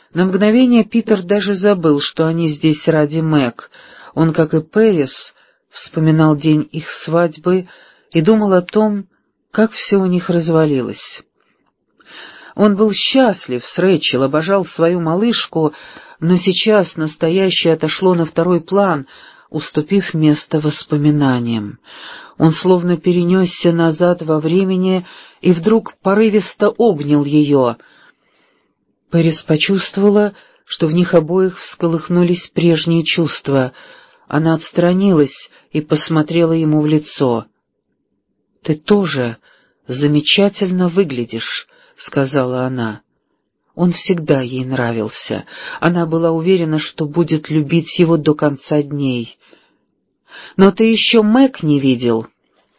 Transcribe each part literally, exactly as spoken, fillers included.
На мгновение Питер даже забыл, что они здесь ради Мэг. Он, как и Пэрис, вспоминал день их свадьбы и думал о том, как все у них развалилось. Он был счастлив с Рэйчел, обожал свою малышку, но сейчас настоящее отошло на второй план, уступив место воспоминаниям. Он словно перенесся назад во времени и вдруг порывисто обнял ее. Пэрис почувствовала, что в них обоих всколыхнулись прежние чувства. Она отстранилась и посмотрела ему в лицо. «Ты тоже замечательно выглядишь», — сказала она. Он всегда ей нравился. Она была уверена, что будет любить его до конца дней. «Но ты еще Мэг не видел».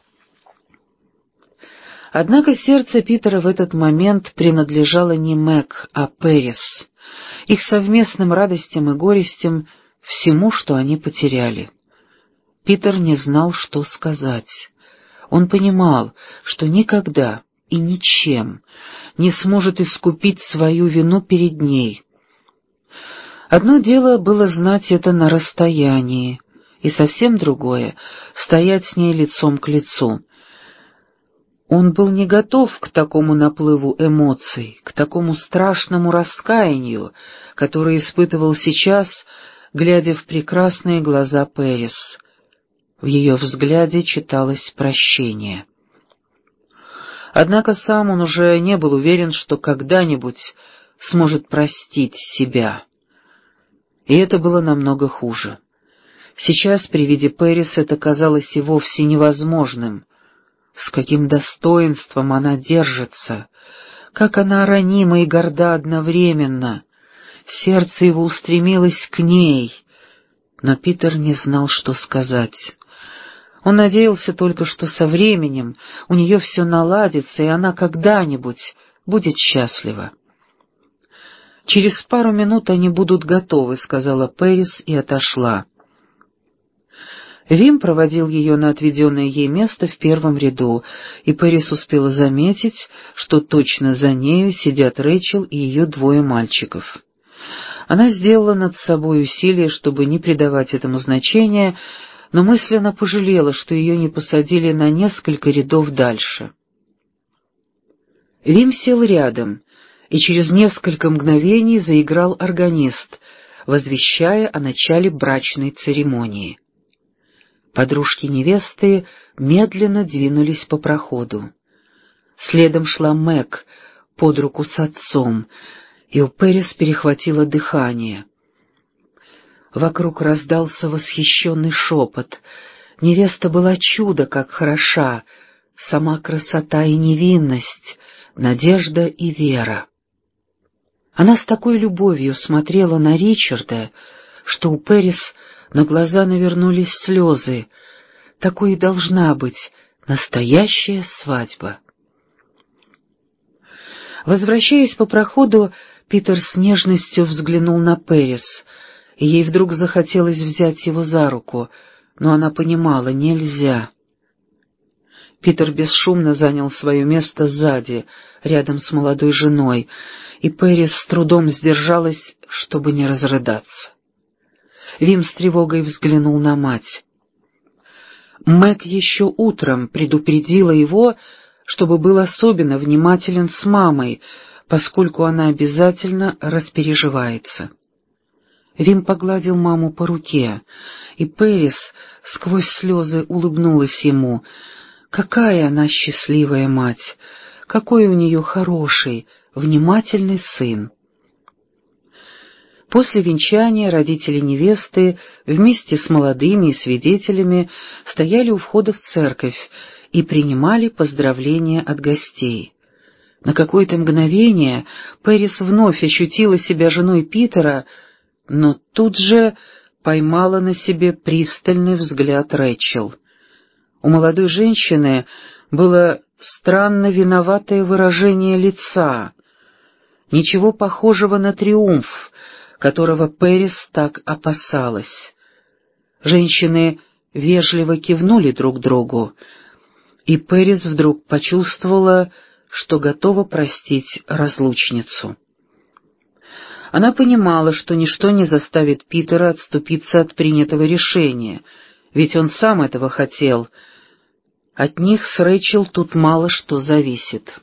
Однако сердце Питера в этот момент принадлежало не Мэг, а Пэрис, их совместным радостям и горестям, всему, что они потеряли. Питер не знал, что сказать. Он понимал, что никогда и ничем не сможет искупить свою вину перед ней. Одно дело было знать это на расстоянии, и совсем другое — стоять с ней лицом к лицу. Он был не готов к такому наплыву эмоций, к такому страшному раскаянию, которое испытывал сейчас, глядя в прекрасные глаза Пэрис. В ее взгляде читалось прощение. Однако сам он уже не был уверен, что когда-нибудь сможет простить себя. И это было намного хуже. Сейчас при виде Пэрис это казалось и вовсе невозможным. С каким достоинством она держится, как она ранима и горда одновременно. Сердце его устремилось к ней, но Питер не знал, что сказать. Он надеялся только, что со временем у нее все наладится, и она когда-нибудь будет счастлива. «Через пару минут они будут готовы», — сказала Пэрис и отошла. Вим проводил ее на отведенное ей место в первом ряду, и Пэрис успела заметить, что точно за нею сидят Рэйчел и ее двое мальчиков. Она сделала над собой усилие, чтобы не придавать этому значения, но мысленно пожалела, что ее не посадили на несколько рядов дальше. Вим сел рядом, и через несколько мгновений заиграл органист, возвещая о начале брачной церемонии. Подружки невесты медленно двинулись по проходу. Следом шла Мэг под руку с отцом, и у Пэрис перехватило дыхание. Вокруг раздался восхищенный шепот. Невеста была чудо, как хороша, сама красота и невинность, надежда и вера. Она с такой любовью смотрела на Ричарда, что у Пэрис на глаза навернулись слезы. Такой и должна быть настоящая свадьба. Возвращаясь по проходу, Питер с нежностью взглянул на Пэрис, и ей вдруг захотелось взять его за руку, но она понимала — нельзя. Питер бесшумно занял свое место сзади, рядом с молодой женой, и Пэрис с трудом сдержалась, чтобы не разрыдаться. Вим с тревогой взглянул на мать. Мэг еще утром предупредила его, чтобы был особенно внимателен с мамой, поскольку она обязательно распереживается. Вим погладил маму по руке, и Пэрис сквозь слезы улыбнулась ему. Какая она счастливая мать! Какой у нее хороший, внимательный сын! После венчания родители невесты вместе с молодыми и свидетелями стояли у входа в церковь и принимали поздравления от гостей. На какое-то мгновение Пэрис вновь ощутила себя женой Питера, но тут же поймала на себе пристальный взгляд Рэйчел. У молодой женщины было странно виноватое выражение лица, ничего похожего на триумф, которого Пэрис так опасалась. Женщины вежливо кивнули друг другу, и Пэрис вдруг почувствовала, что готова простить разлучницу. Она понимала, что ничто не заставит Питера отступиться от принятого решения, ведь он сам этого хотел. От них с Рэйчел тут мало что зависит.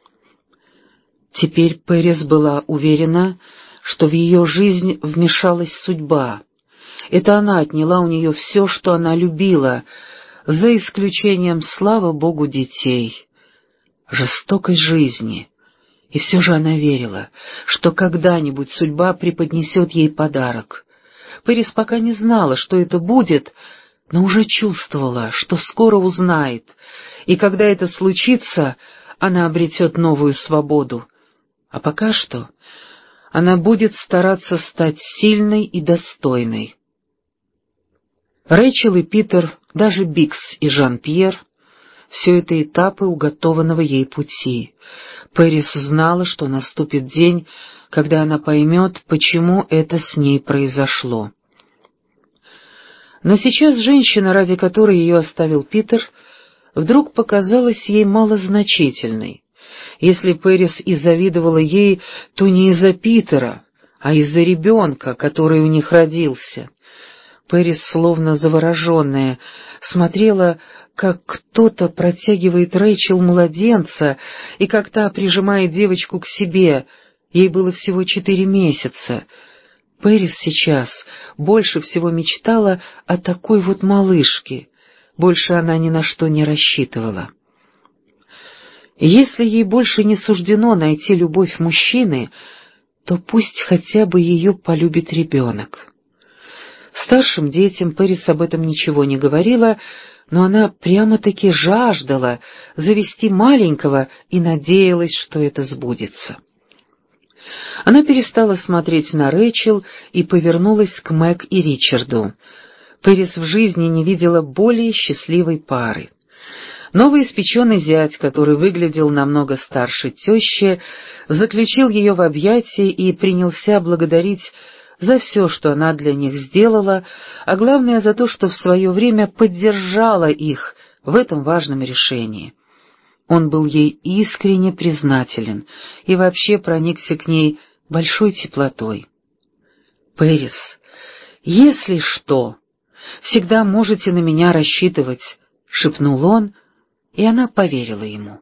Теперь Пэрис была уверена, что в ее жизнь вмешалась судьба. Это она отняла у нее все, что она любила, за исключением, слава Богу, детей, жестокой жизни. И все же она верила, что когда-нибудь судьба преподнесет ей подарок. Пэрис пока не знала, что это будет, но уже чувствовала, что скоро узнает, и когда это случится, она обретет новую свободу. А пока что она будет стараться стать сильной и достойной. Рэйчел и Питер, даже Бикс и Жан-Пьер — все это этапы уготованного ей пути. Пэрис знала, что наступит день, когда она поймет, почему это с ней произошло. Но сейчас женщина, ради которой ее оставил Питер, вдруг показалась ей малозначительной. Если Пэрис и завидовала ей, то не из-за Питера, а из-за ребенка, который у них родился. Пэрис, словно завороженная, смотрела, как кто-то протягивает Рэйчел младенца, и как та прижимает девочку к себе. Ей было всего четыре месяца. Пэрис сейчас больше всего мечтала о такой вот малышке. Больше она ни на что не рассчитывала. Если ей больше не суждено найти любовь мужчины, то пусть хотя бы ее полюбит ребенок. Старшим детям Пэрис об этом ничего не говорила, но она прямо-таки жаждала завести маленького и надеялась, что это сбудется. Она перестала смотреть на Рэйчел и повернулась к Мэг и Ричарду. Пэрис в жизни не видела более счастливой пары. Новоиспеченный зять, который выглядел намного старше тещи, заключил ее в объятия и принялся благодарить за все, что она для них сделала, а главное за то, что в свое время поддержала их в этом важном решении. Он был ей искренне признателен и вообще проникся к ней большой теплотой. «Пэрис, если что, всегда можете на меня рассчитывать», — шепнул он, и она поверила ему.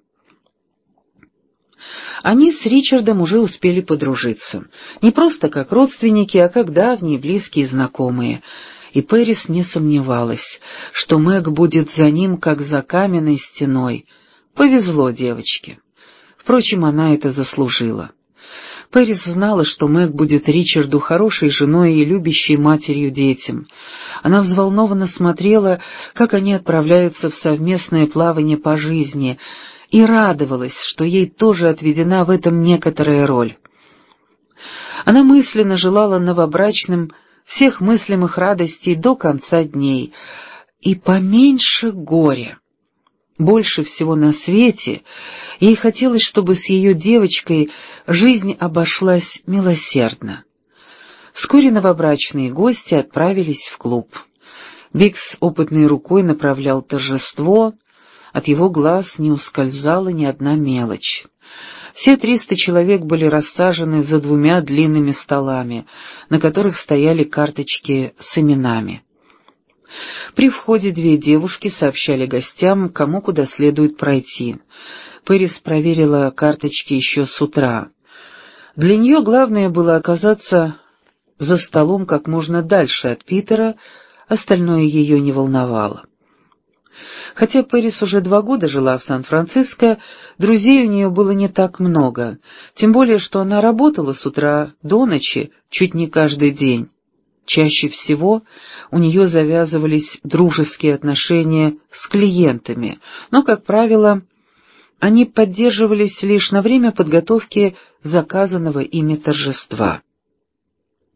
Они с Ричардом уже успели подружиться, не просто как родственники, а как давние близкие знакомые, и Пэрис не сомневалась, что Мэг будет за ним как за каменной стеной. Повезло девочке. Впрочем, она это заслужила. Пэрис знала, что Мэг будет Ричарду хорошей женой и любящей матерью детям. Она взволнованно смотрела, как они отправляются в совместное плавание по жизни, и радовалась, что ей тоже отведена в этом некоторая роль. Она мысленно желала новобрачным всех мыслимых радостей до конца дней и поменьше горя. Больше всего на свете ей хотелось, чтобы с ее девочкой жизнь обошлась милосердно. Вскоре новобрачные гости отправились в клуб. Бикс опытной рукой направлял торжество, от его глаз не ускользала ни одна мелочь. Все триста человек были рассажены за двумя длинными столами, на которых стояли карточки с именами. При входе две девушки сообщали гостям, кому куда следует пройти. Пэрис проверила карточки еще с утра. Для нее главное было оказаться за столом как можно дальше от Питера, остальное ее не волновало. Хотя Пэрис уже два года жила в Сан-Франциско, друзей у нее было не так много, тем более что она работала с утра до ночи чуть не каждый день. Чаще всего у нее завязывались дружеские отношения с клиентами, но, как правило, они поддерживались лишь на время подготовки заказанного ими торжества.